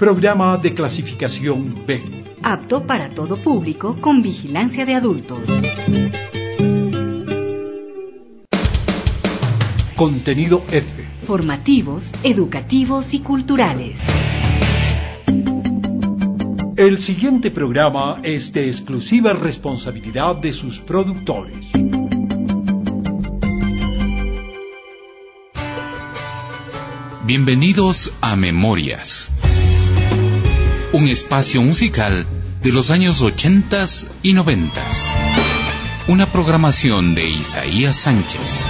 Programa de clasificación B. Apto para todo público con vigilancia de adultos. Contenido F. Formativos, educativos y culturales. El siguiente programa es de exclusiva responsabilidad de sus productores. Bienvenidos a Memorias, un espacio musical de los años 80 y 90. Una programación de Isaías Sánchez.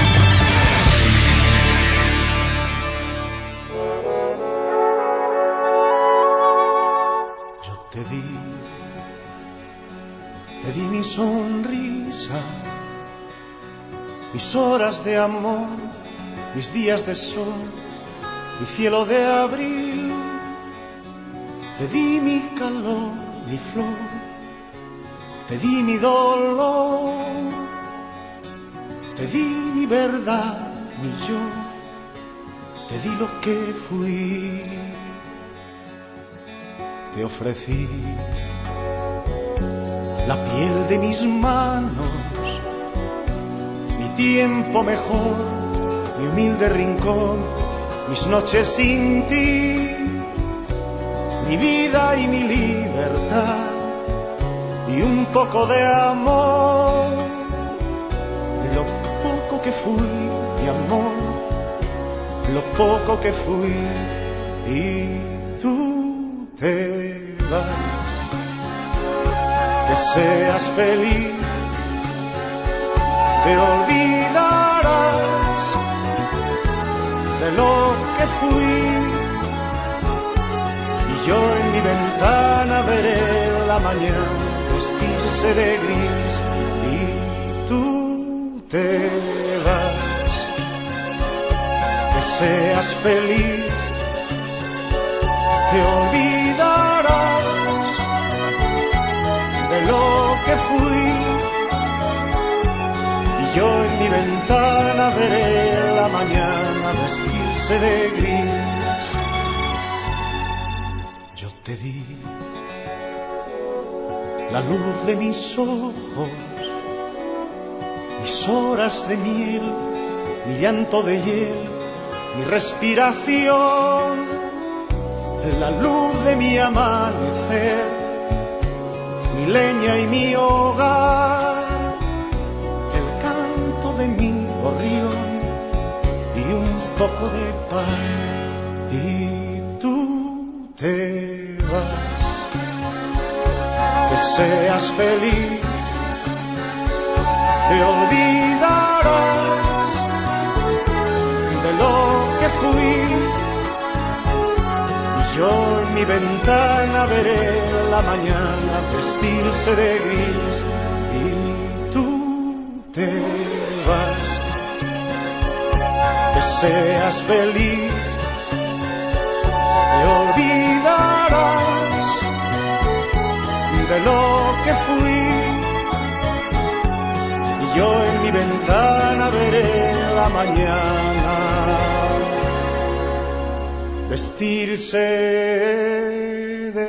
Yo te di mi sonrisa, mis horas de amor, mis días de sol, mi cielo de abril. Te di mi calor, mi flor, te di mi dolor, te di mi verdad, mi yo, te di lo que fui. Te ofrecí la piel de mis manos, mi tiempo mejor, mi humilde rincón, mis noches sin ti, mi vida y mi libertad, y un poco de amor, lo poco que fui de amor, lo poco que fui, y tú te vas. Que seas feliz, te olvidarás de lo que fui, y yo en mi ventana veré la mañana vestirse de gris, y tú te vas. Que seas feliz, te olvidarás de lo que fui, y yo en mi ventana veré la mañana vestirse de gris. Yo te di la luz de mis ojos, mis horas de miel, mi llanto de hiel, mi respiración, la luz de mi amanecer, mi leña y mi hogar, el canto de mi gorrión y un poco de pan, y tú te vas. Que seas feliz, te olvidarás de lo que fui, y yo en mi ventana veré la mañana vestirse de gris, y tú te vas. Que seas feliz, te olvidarás de lo que fui, y yo en mi ventana veré la mañana vestirse de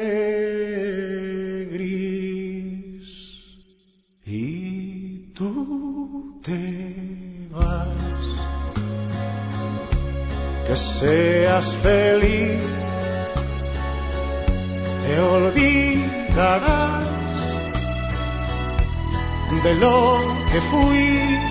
gris, y tú te vas. Que seas feliz, te olvidarás de lo que fui,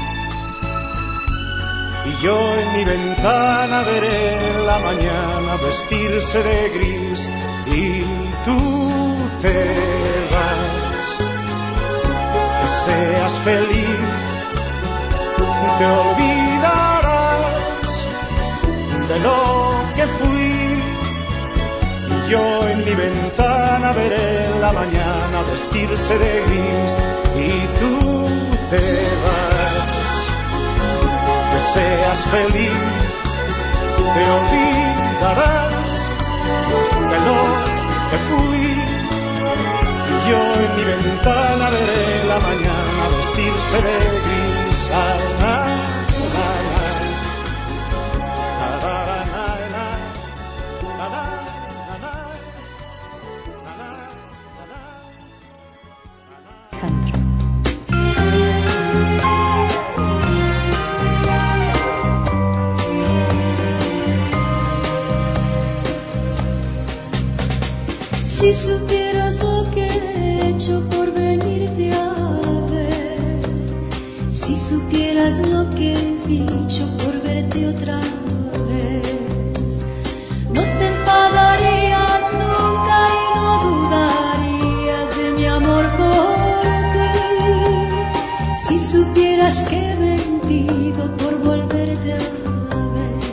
y yo en mi ventana veré la mañana vestirse de gris, y tú te vas. Que seas feliz, te olvidarás de lo que fui, y yo en mi ventana veré la mañana vestirse de gris, y tú te vas. Que seas feliz, te olvidarás de lo que fui, y yo en mi ventana veré la mañana vestirse de gris. Si supieras lo que he hecho por venirte a ver, si supieras lo que he dicho por verte otra vez, no te enfadarías nunca y no dudarías de mi amor por ti. Si supieras que he mentido por volverte a ver,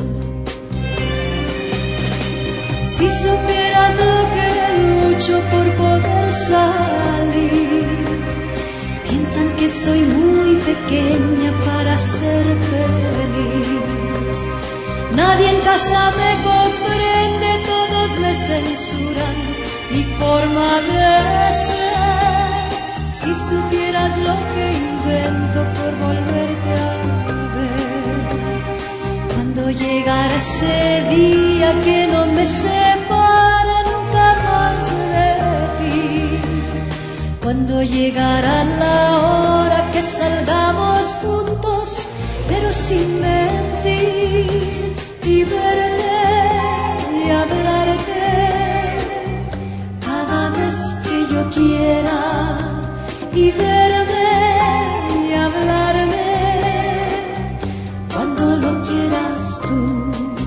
si supieras lo que lucho por poder salir, piensan que soy muy pequeña para ser feliz. Nadie en casa me comprende, todos me censuran mi forma de ser. Si supieras lo que invento por volverte a ver, cuando llegara ese día que no me separa nunca más de ti, cuando llegara la hora que salgamos juntos pero sin mentir, y verte y hablarte cada vez que yo quiera, y verme y hablarme cuando lo quieras tú.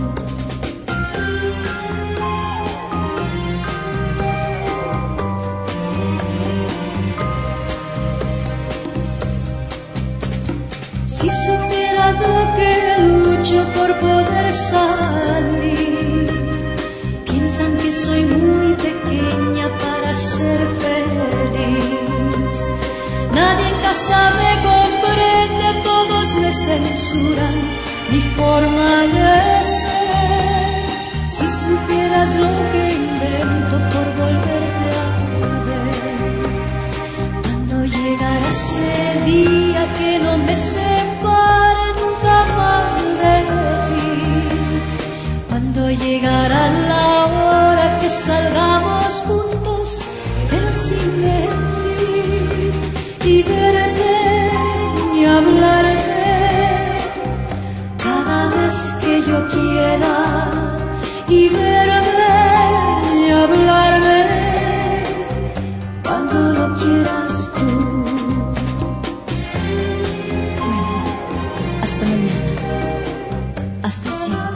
Si supieras lo que lucho por poder salir, piensan que soy muy pequeña para ser feliz. Nadie en casa me comprende, todos me censuran mi forma de ser. Si supieras lo que invento por volverte a ver, cuando llegara ese día que no me separe nunca más de ti, cuando llegara la hora que salgamos juntos pero sin mentir, y verte y hablarte cada vez que yo quiera, y verme y hablarme cuando lo quieras tú. Bueno, hasta mañana, hasta siempre.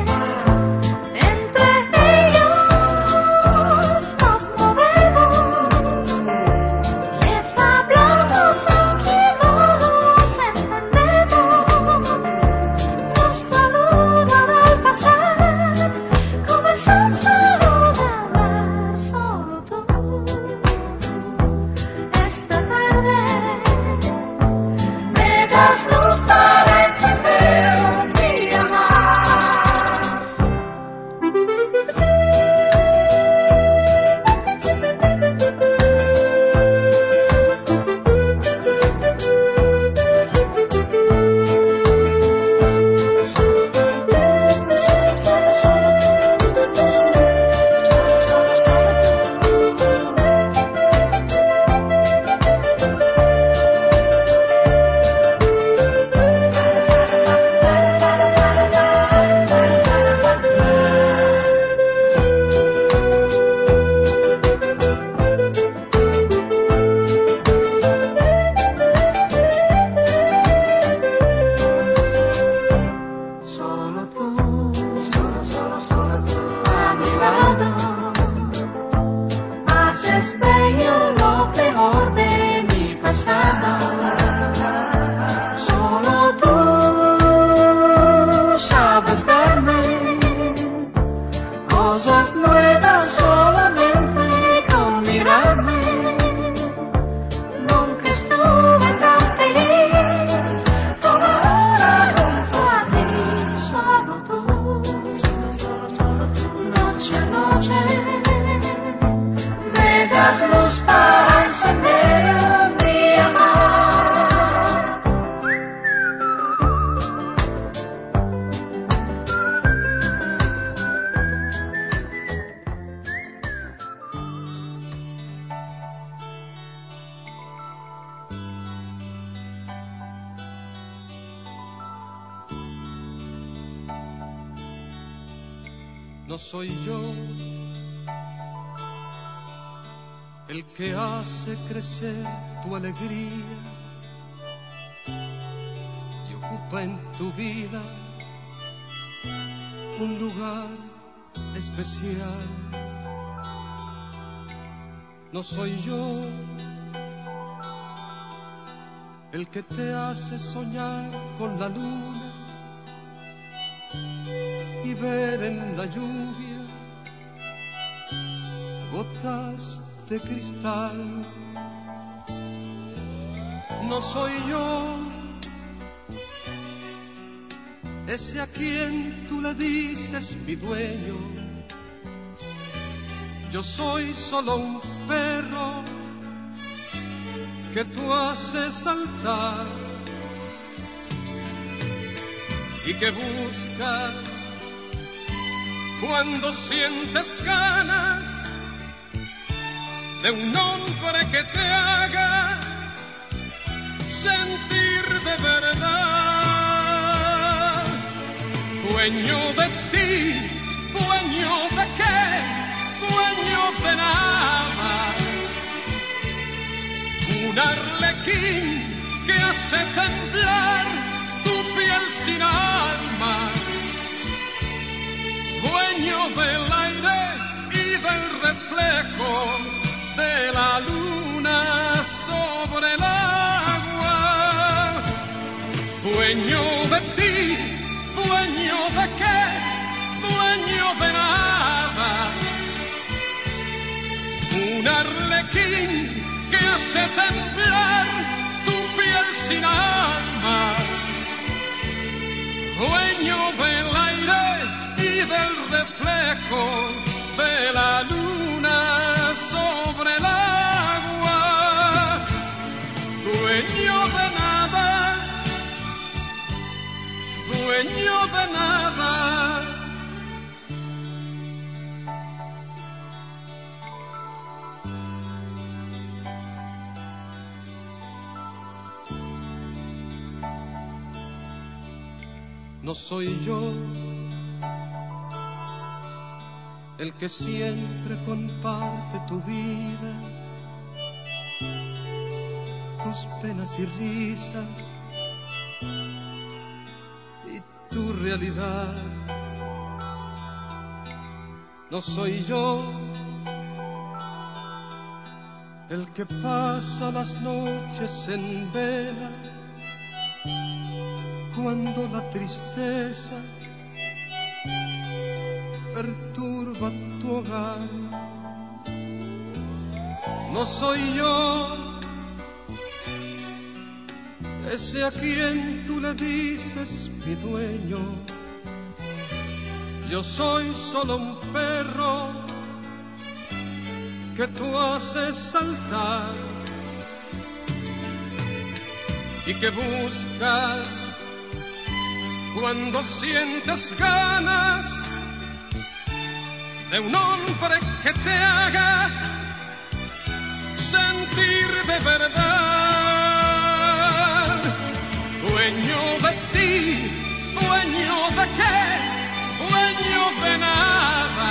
Entre ellos nos movemos. No soy yo el que hace crecer tu alegría y ocupa en tu vida un lugar especial. No soy yo el que te hace soñar con la luna y ver en la lluvia gotas de cristal. No soy yo ese a quien tú le dices mi dueño. Yo soy solo un perro que tú haces saltar y que buscas cuando sientes ganas de un hombre que te haga sentir de verdad. Dueño de ti, dueño de qué, dueño de nada. Un arlequín que hace temblar tu piel sin alma. Dueño del aire y del reflejo de la luna sobre el agua. Dueño de ti, dueño de qué, dueño de nada. Un arlequín que hace temblar tu piel sin alma. Dueño del aire y del reflejo de la luna sobre el agua. Dueño de nada, dueño de nada. No soy yo el que siempre comparte tu vida, tus penas y risas y tu realidad. No soy yo el que pasa las noches en vela cuando la tristeza perturba tu hogar. No soy yo ese a quien tú le dices mi dueño. Yo soy solo un perro que tú haces saltar y que buscas cuando sientes ganas de un hombre que te haga sentir de verdad. Dueño de ti, dueño de qué, dueño de nada.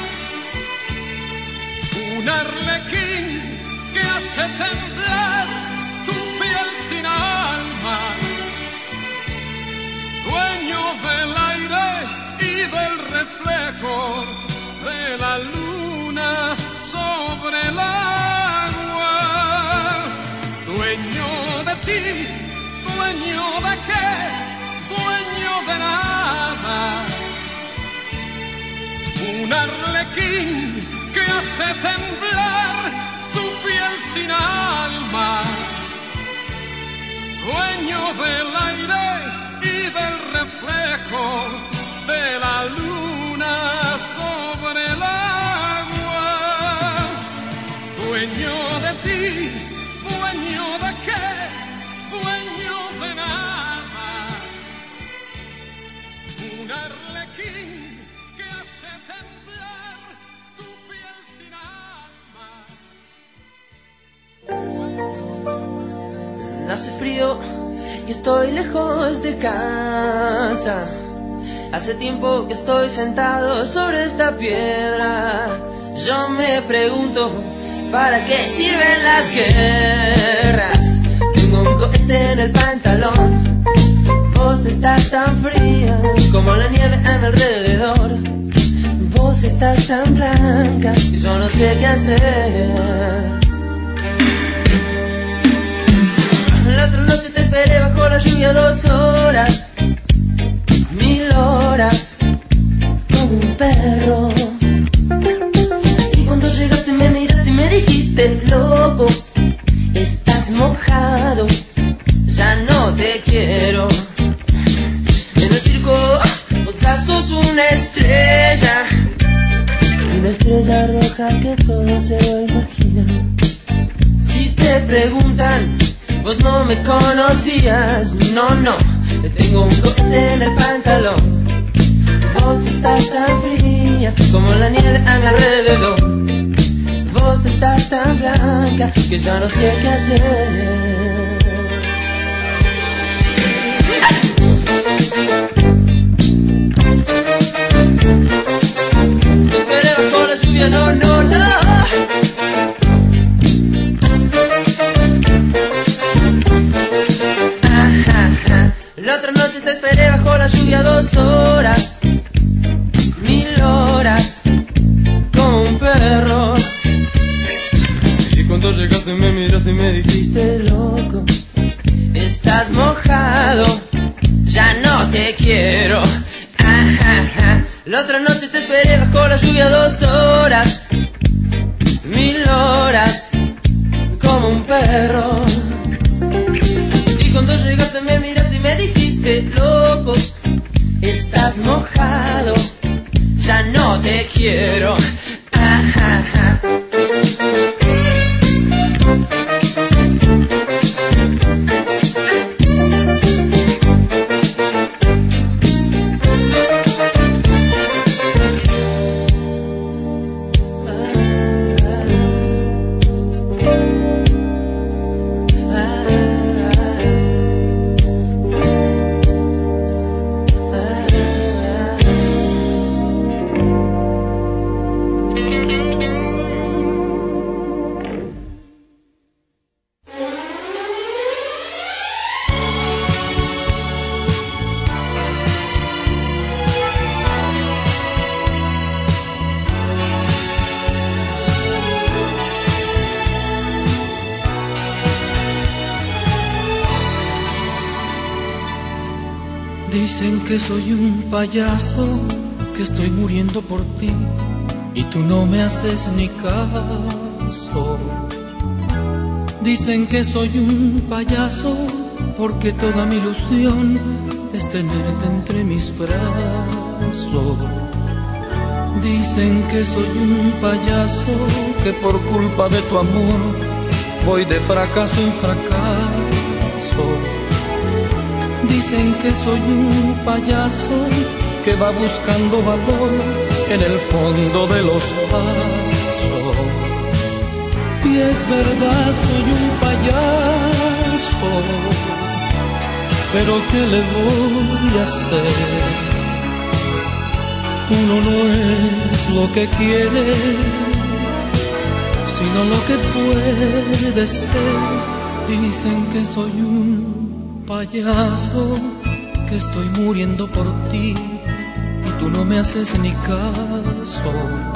Un arlequín que hace temblar tu piel sin alma. Dueño del aire y del reflejo de la luna sobre el agua. Dueño de ti, dueño de qué, dueño de nada. Un arlequín que hace temblar tu piel sin alma. Dueño del aire y del reflejo de la luna sobre el agua. Dueño de ti, dueño de qué, dueño de nada. Un arlequín que hace temblar tu piel sin alma. Hace frío y estoy lejos de casa. Hace tiempo que estoy sentado sobre esta piedra. Yo me pregunto, ¿para qué sirven las guerras? Tengo un cohete en el pantalón. Vos estás tan fría como la nieve a mi alrededor. Vos estás tan blanca y yo no sé qué hacer. La otra noche te esperé bajo la lluvia 2 horas, 1000 horas, como un perro. Y cuando llegaste me miraste y me dijiste, loco, estás mojado, ya no te quiero. En el circo vos ya sos una estrella roja que todo se lo imagina. Si te preguntan, vos no me conocías, no, tengo un cohete en el pantalón. Vos estás tan fría como la nieve a mi alrededor. Vos estás tan blanca que ya no sé qué hacer. Te esperé bajo la lluvia, no. La otra noche te esperé bajo la lluvia 2 horas, 1000 horas, como un perro. Y cuando llegaste me miraste y me dijiste, loco, estás mojado, ya no te quiero. La otra noche te esperé bajo la lluvia 2 horas, 1000 horas, como un perro. Y cuando llegaste me miraste y me dijiste, loco, estás mojado, ya no te quiero. Dicen que soy un payaso, que estoy muriendo por ti y tú no me haces ni caso. Dicen que soy un payaso porque toda mi ilusión es tenerte entre mis brazos. Dicen que soy un payaso, que por culpa de tu amor voy de fracaso en fracaso. Dicen que soy un payaso que va buscando valor en el fondo de los vasos. Y es verdad, soy un payaso, pero ¿qué le voy a hacer? Uno no es lo que quiere, sino lo que puede ser. Dicen que soy un payaso, que estoy muriendo por ti y tú no me haces ni caso.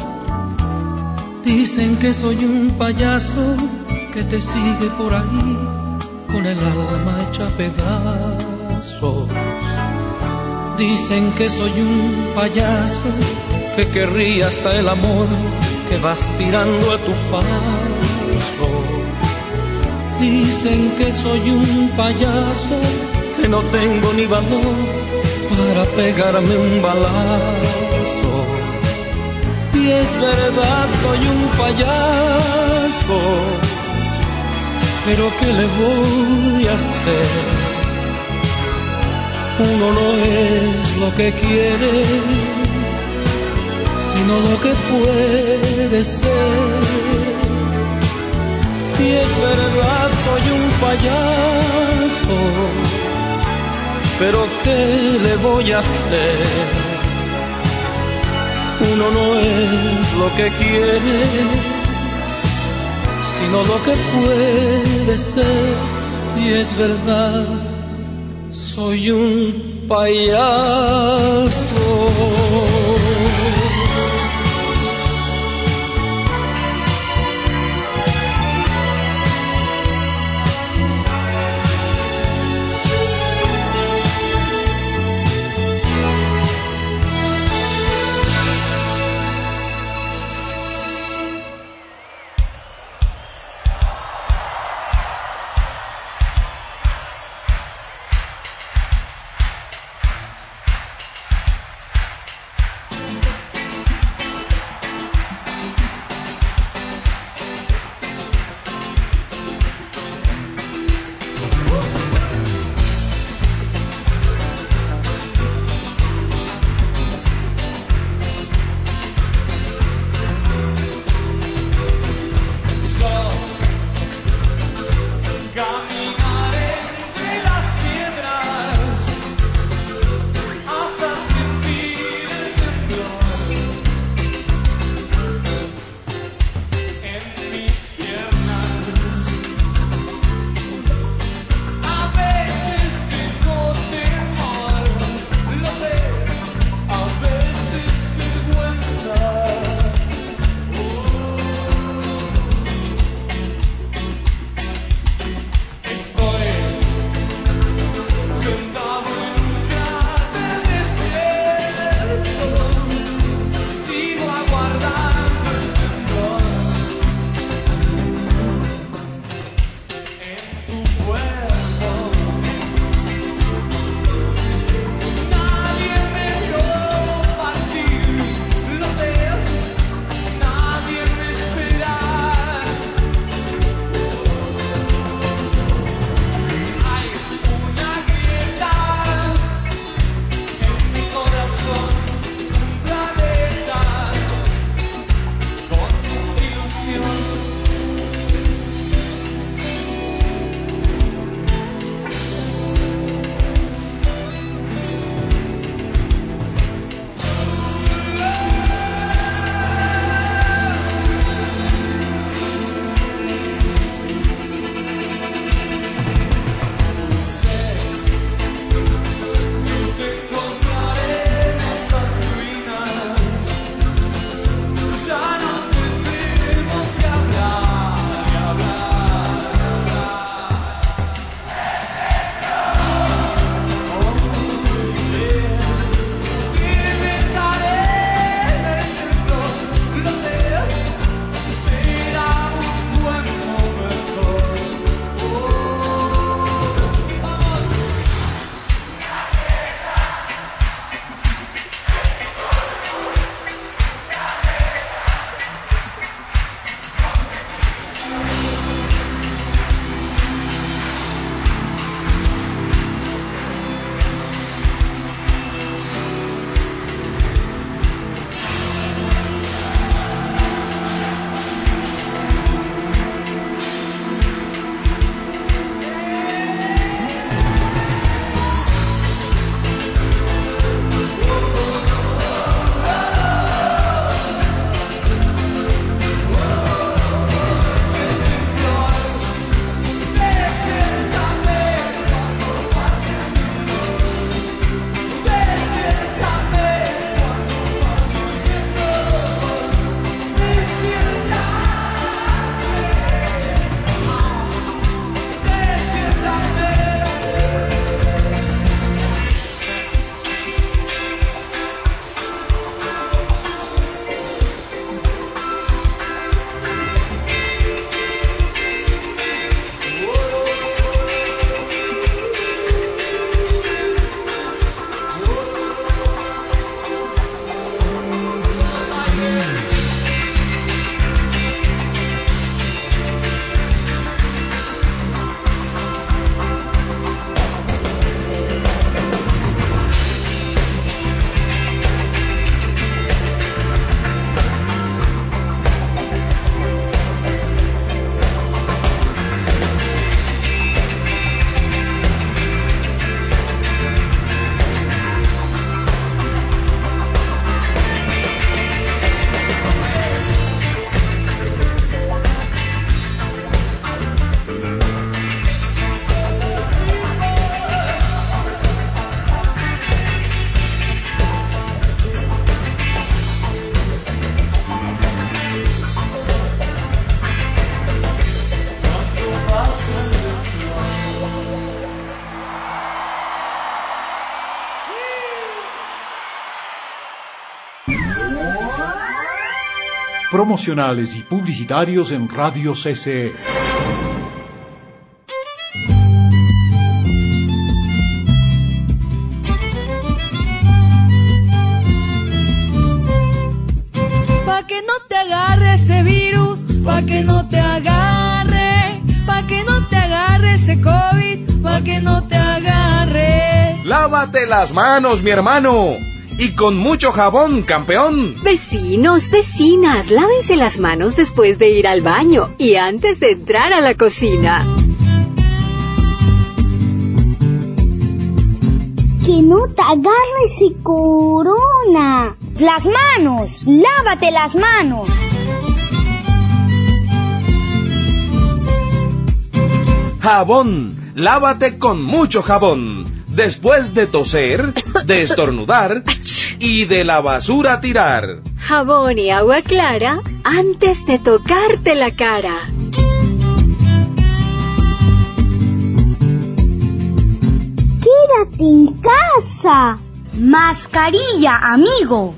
Dicen que soy un payaso que te sigue por ahí con el alma hecha pedazos. Dicen que soy un payaso que querría hasta el amor que vas tirando a tu paso. Dicen que soy un payaso que no tengo ni valor para pegarme un balazo. Y es verdad, soy un payaso, pero ¿qué le voy a hacer? Uno no es lo que quiere, sino lo que puede ser. Y es verdad, soy un payaso, pero ¿qué le voy a hacer? Uno no es lo que quiere, sino lo que puede ser. Y es verdad, soy un payaso. promocionales y publicitarios en Radio CCE. Pa' que no te agarre ese virus, pa' que no te agarre, pa' que no te agarre ese COVID, pa' que no te agarre. Lávate las manos, mi hermano. Y con mucho jabón, campeón. Vecinos, vecinas, lávense las manos después de ir al baño y antes de entrar a la cocina. Que no te agarre ese corona. Las manos, lávate las manos. Jabón, lávate con mucho jabón. Después de toser, de estornudar y de la basura tirar. Jabón y agua clara antes de tocarte la cara. Quédate en casa. Mascarilla, amigo.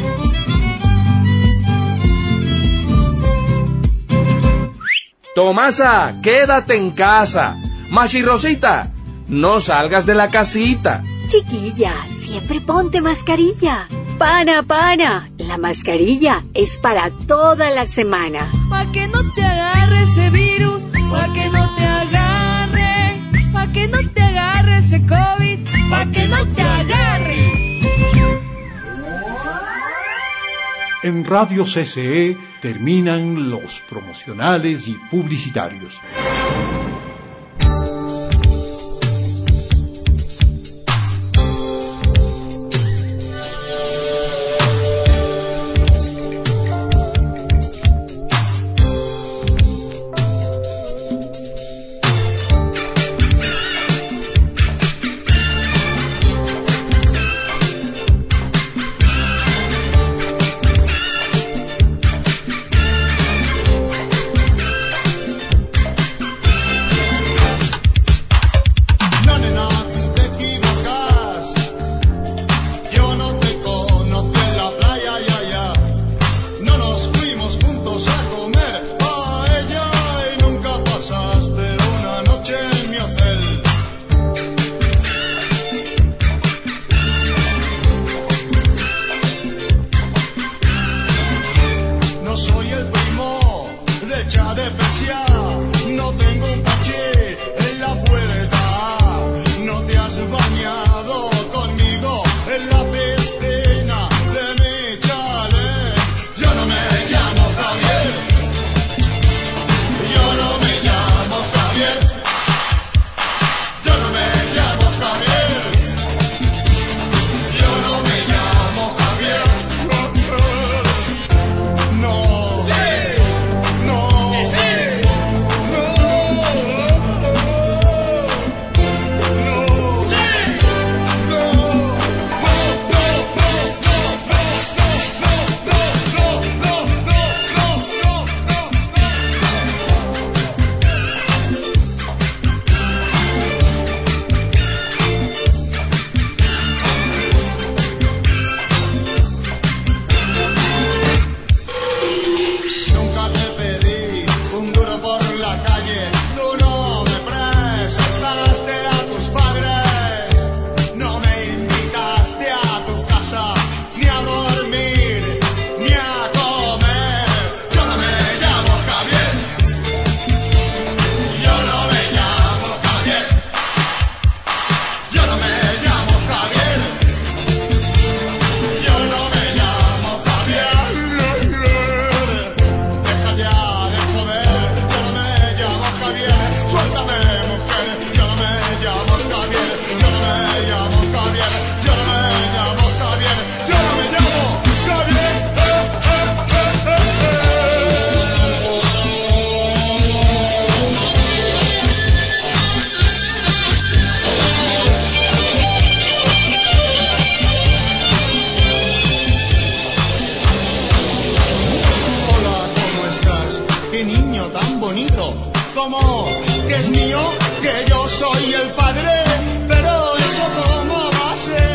Tomasa, quédate en casa. Machirrosita, no salgas de la casita. Chiquilla, siempre ponte mascarilla. Pana, pana, la mascarilla es para toda la semana. Pa' que no te agarre ese virus, pa' que no te agarre, pa' que no te agarre ese COVID, pa' que no te agarre. En Radio CCE terminan los promocionales y publicitarios.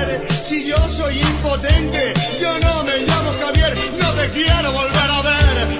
Si yo soy impotente, yo no me llamo Javier, no te quiero volver a ver.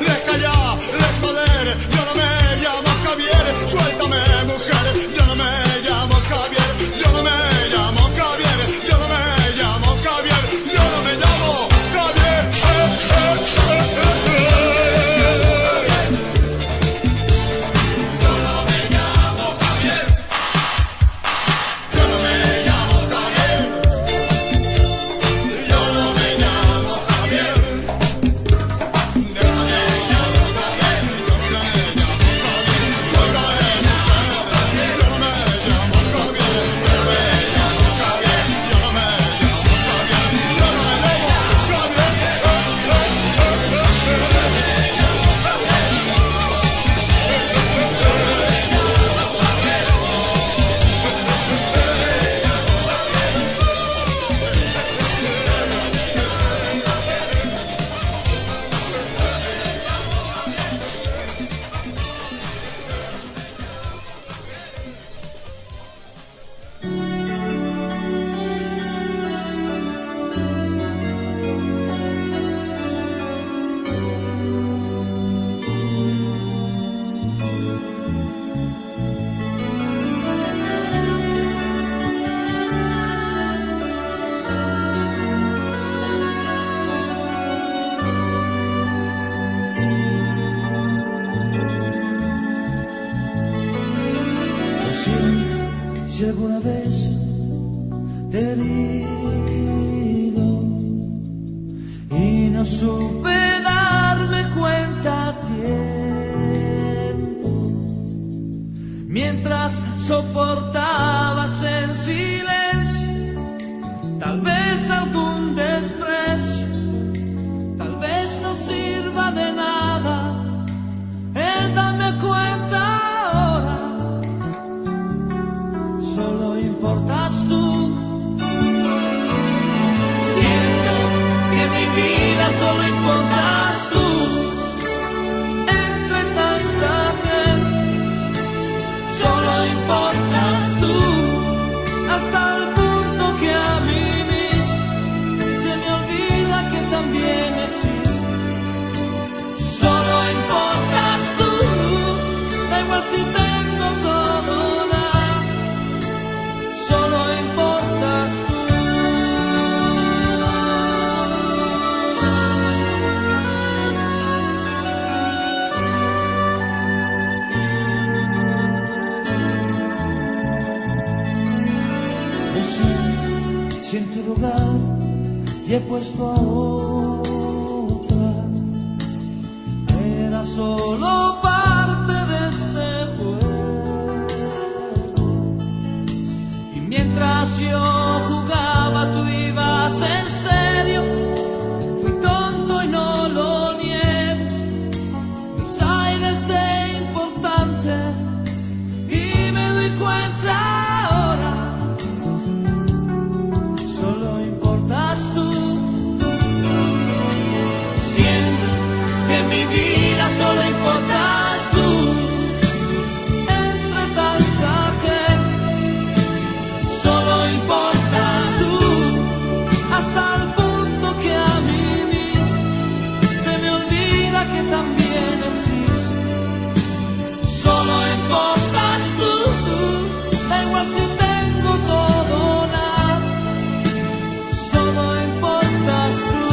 si alguna vez te he herido y no supe darme cuenta a tiempo, mientras soportabas en silencio tal vez algún desprecio, tal vez no sirva de nada el darme cuenta ahora. Solo importas tú. Siento que mi vida solo importas tú. Entre tanta gente, solo importas tú. Hasta el punto que a mí mismo se me olvida que también existes. Solo importas tú. Da igual si tengo todo o nada. Solo importas tú. No sé si en tu lugar ya he puesto a otra. Era solo parte de este juego. Y mientras yo jugaba, tú ibas en serio. Fui tonto y no lo niego. Mis aires de importante. Y me doy cuenta ahora. Solo importas tú. Siento que en mi vida solo importas tú. Entre tanta gente, solo importas tú. Hasta el punto que a mí mismo se me olvida que también existes. Solo importas tú. Da igual si tengo todo o nada. Solo importas tú.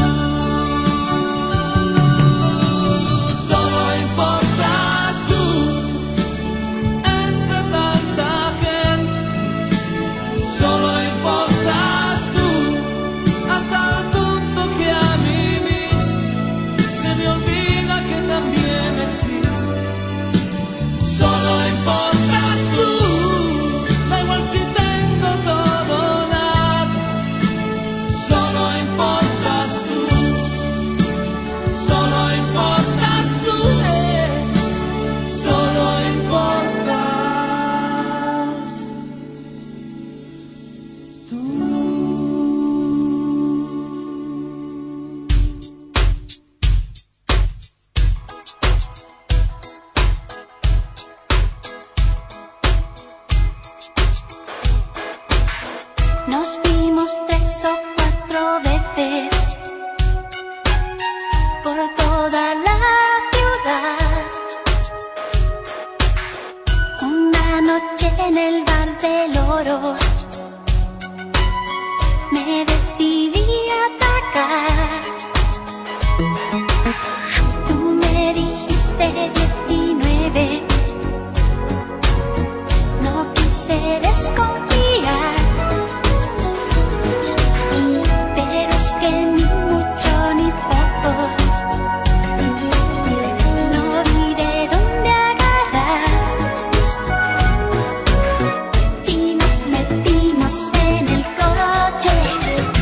Solo importas tú. Entre tanta gente, solo importas tú. Hasta el punto que a mí mismo se me olvida que también existes. Solo importas tú. Da igual si tengo todo o nada. Solo importas tú. Solo importas tú. Solo importas tú. Nos vimos 3 o 4 veces por toda la ciudad. Una noche en el bar del Oro me decidí a atacar. Tú me dijiste 19. No quise desconfiar. Pero es que ni mucho ni poco, no vi de dónde agarrar. Y nos metimos en el coche.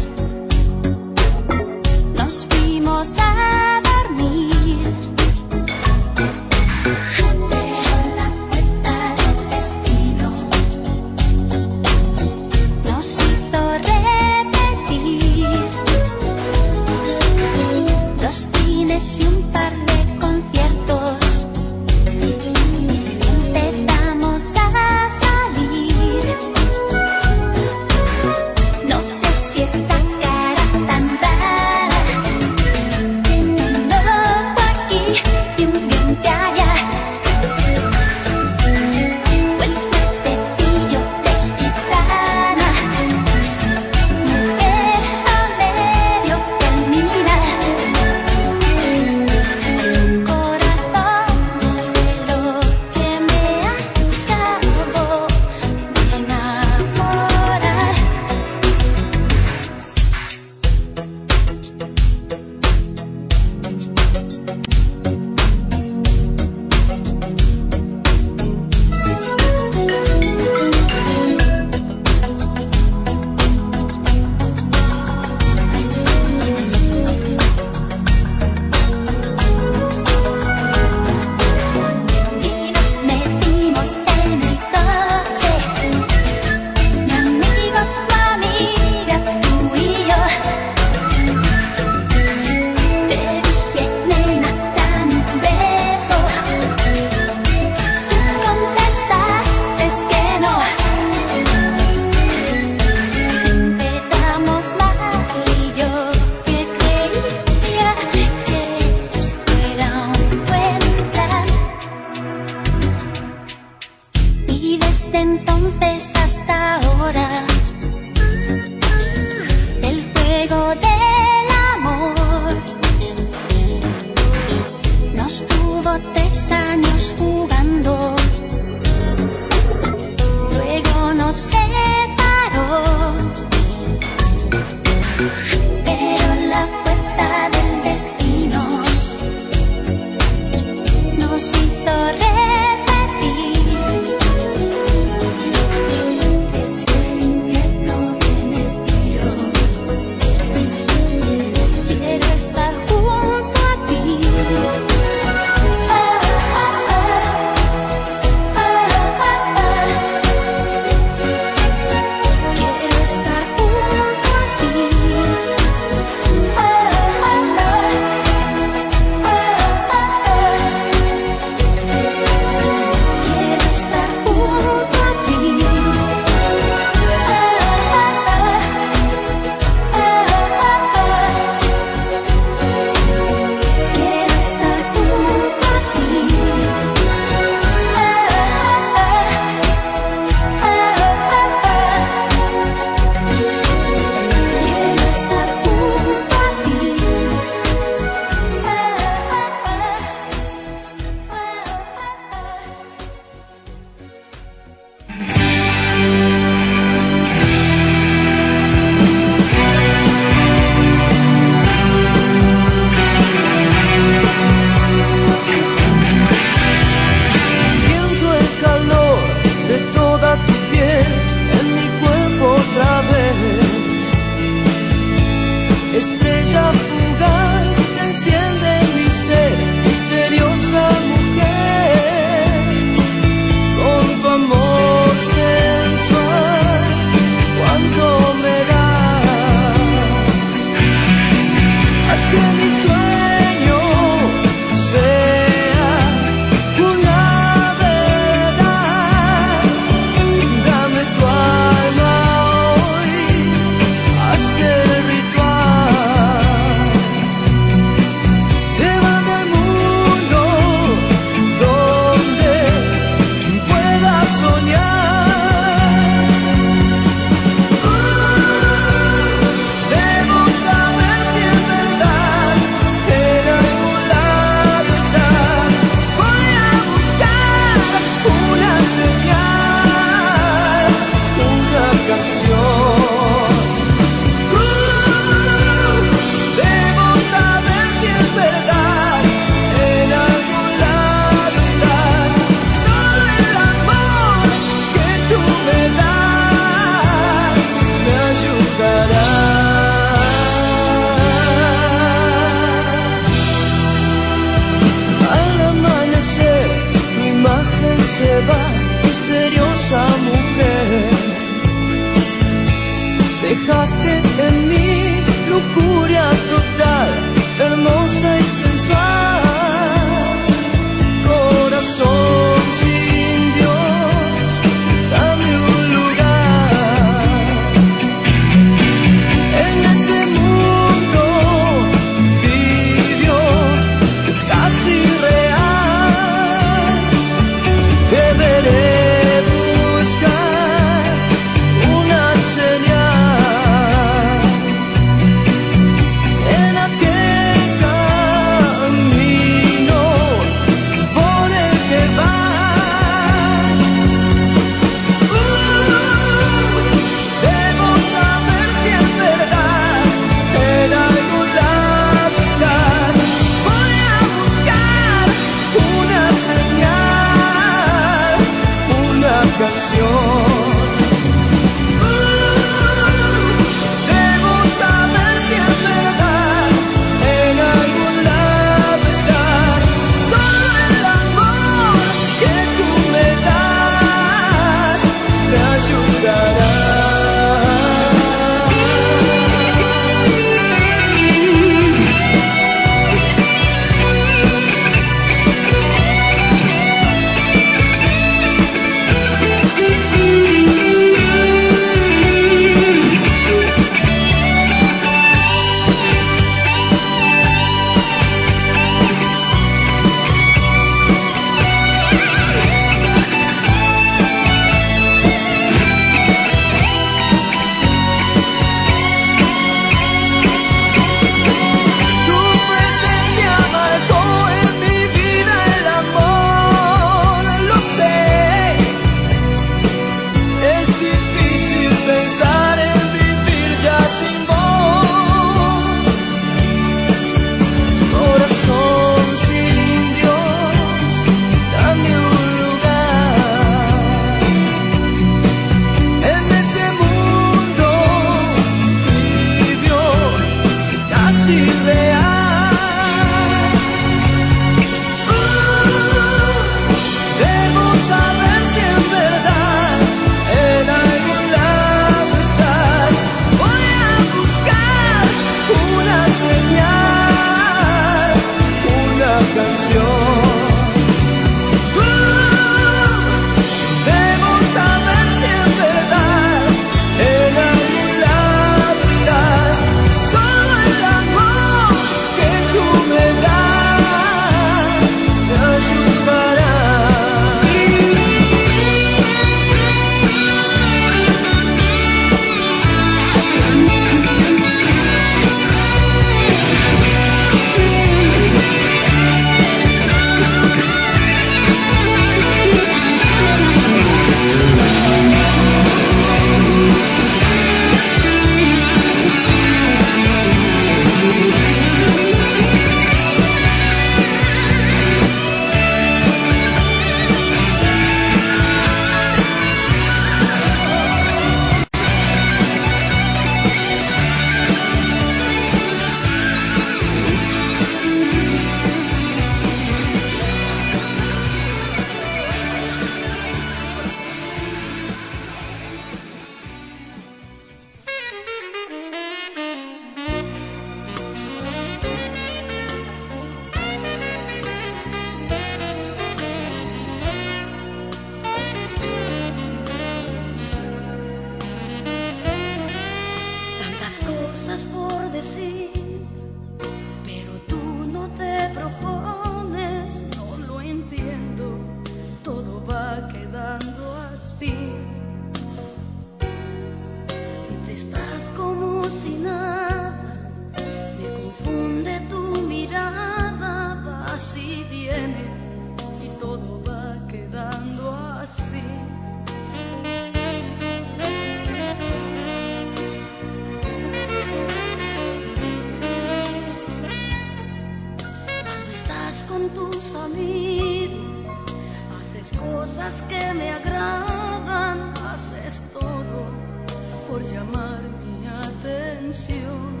con tus amigos, haces cosas que me agradan, haces todo por llamar mi atención.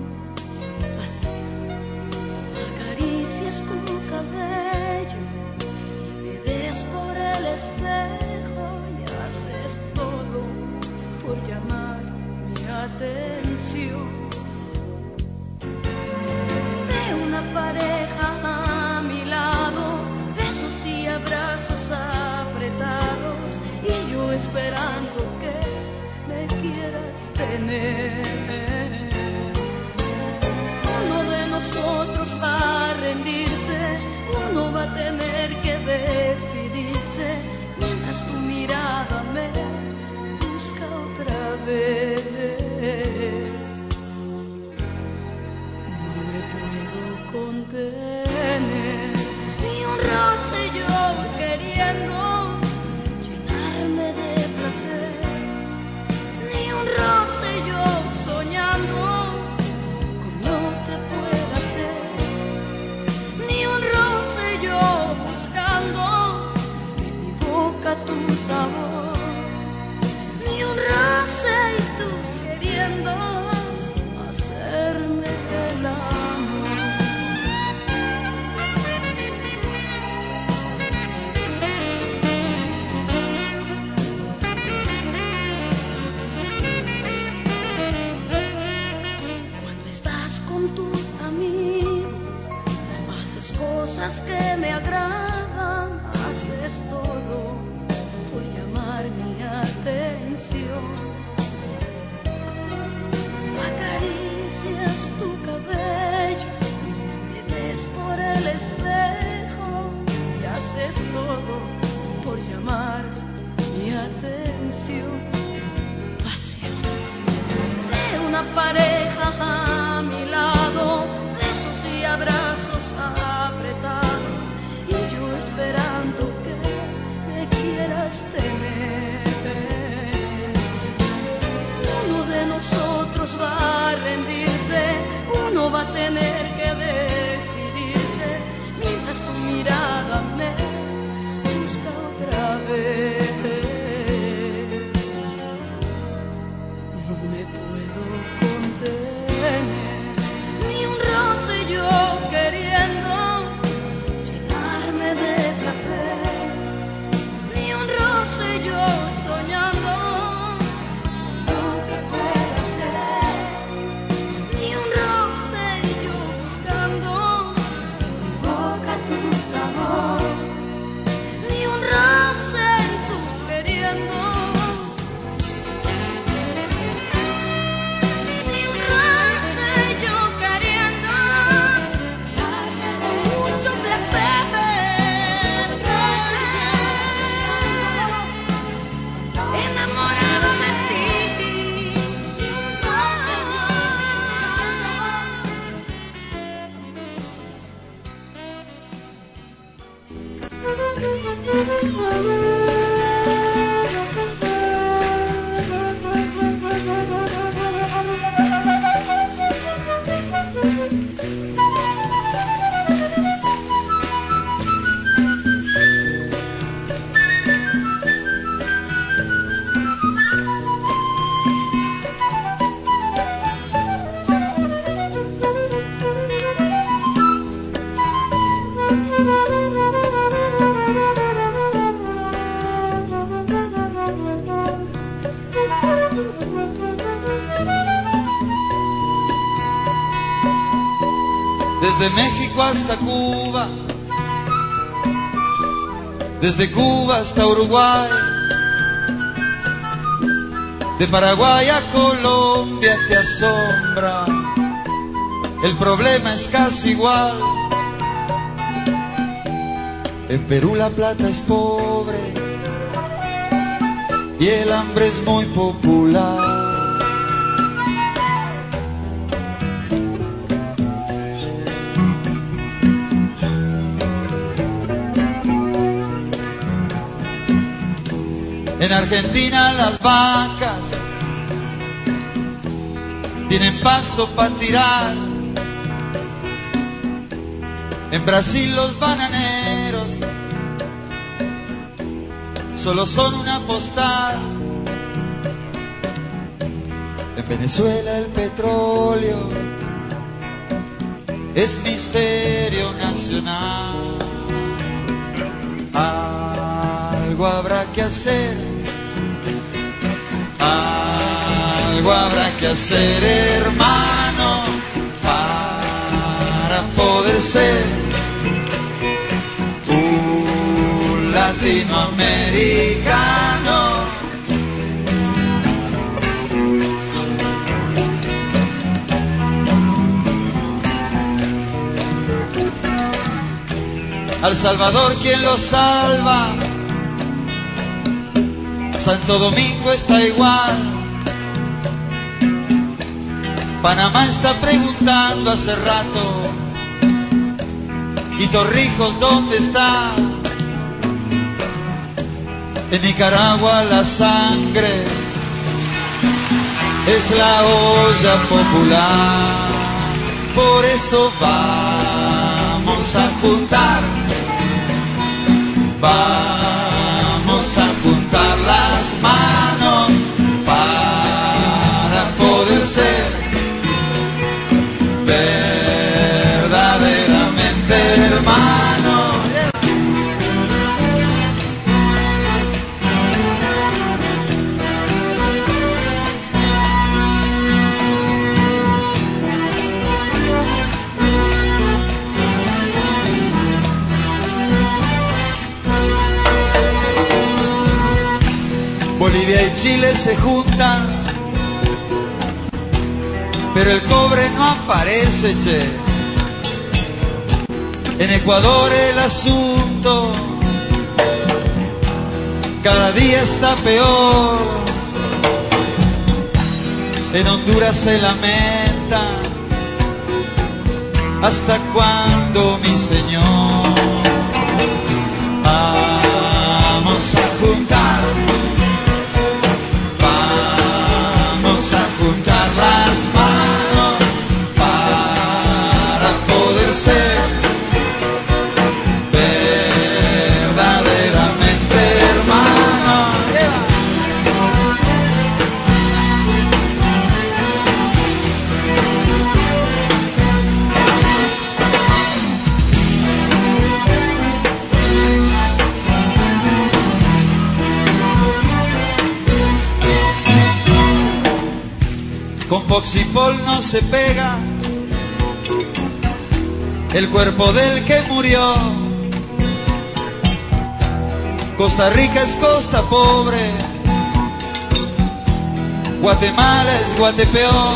Acaricias tu cabello y me ves por el espejo y haces todo por llamar mi atención. De una pareja a mi lado, besos y abrazos apretados, y yo esperando que me quieras tener. Uno de nosotros va a rendirse, uno va a tener que decidirse, mientras tu mirada me busca otra vez. No me puedo contener, ni un roce yo queriendo llenarme de placer, ni un roce yo soñando con lo que pueda hacer, ni un roce yo buscando en mi boca tu sabor, ni un roce y tú queriendo hacerme el amor. Cuando estás con tus amigos, haces cosas que me agradan, haces todo por llamar mi atención. Acaricias tu cabello, me ves por el espejo y haces todo por llamar mi atención. Pasión de una pareja a mi lado, besos y abrazos apretados, y yo esperando que me quieras tener. Uno de nosotros va a rendirse, uno va a tener que decidirse, mientras tu mirada me busca otra vez. No me puedo contener, ni un roce yo queriendo llenarme de placer, ni un roce yo soñando lo que pueda hacer, ni un roce yo buscando en mi boca tu sabor, ni un roce tú queriendo, ni un roce yo queriendo darme mucho placer, enamorado de ti. Desde México hasta Cuba, desde Cuba hasta Uruguay, de Paraguay a Colombia te asombra, el problema es casi igual. En Perú la plata es pobre y el hambre es muy popular. En Argentina las vacas tienen pasto para tirar En Brasil los bananeros solo son una postal. En Venezuela el petróleo es misterio nacional. Algo habrá que hacer, algo habrá que hacer, hermano, para poder ser un latinoamericano. Al Salvador, ¿quién lo salva? Santo Domingo está igual. Panamá está preguntando hace rato. ¿Y Torrijos dónde está? En Nicaragua la sangre es la olla popular. Por eso vamos a juntar, vamos a juntar las manos para poder ser verdaderamente hermanos. Bolivia y Chile se juntan, pero el cobre no aparece, che. En Ecuador el asunto cada día está peor. En Honduras se lamenta. ¿Hasta cuándo, mi señor? Vamos a juntar, vamos a juntar las manos para poder ser verdaderamente hermanos. Con Poxipol no se pega el cuerpo del que murió. Costa Rica es costa pobre, Guatemala es Guatepeor.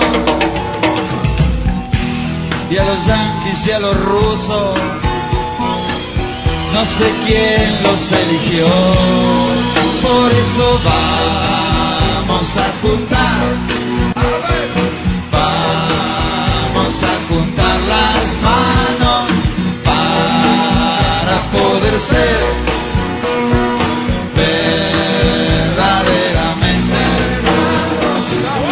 Y a los yanquis y a los rusos no sé quién los eligió. Por eso vamos a juntar, vamos a juntar las manos para poder ser verdaderamente hermanos.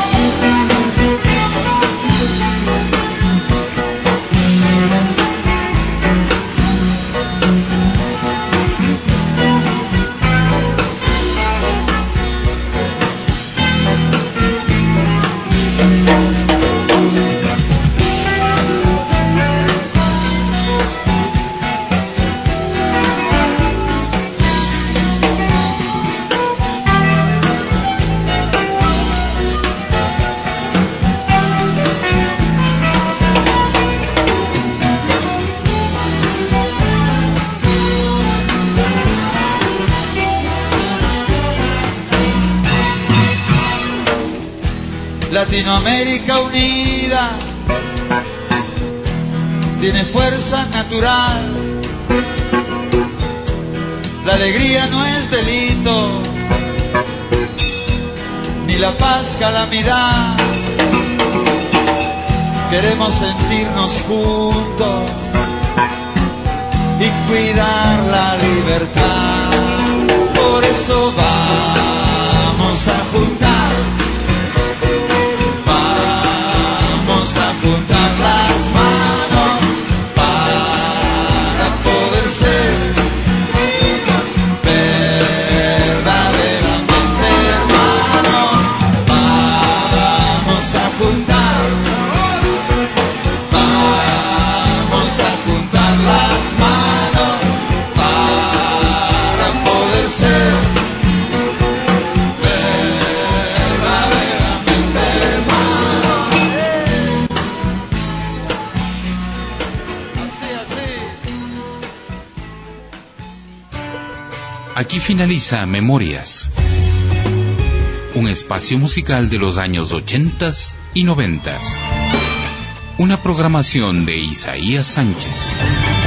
Latinoamérica unida tiene fuerza natural. La alegría no es delito, ni la paz calamidad. Queremos sentirnos juntos y cuidar la libertad. Por eso vamos a juntar, vamos a juntar las manos para Aquí finaliza Memorias, un espacio musical de los años 80 y 90. Una programación de Isaías Sánchez.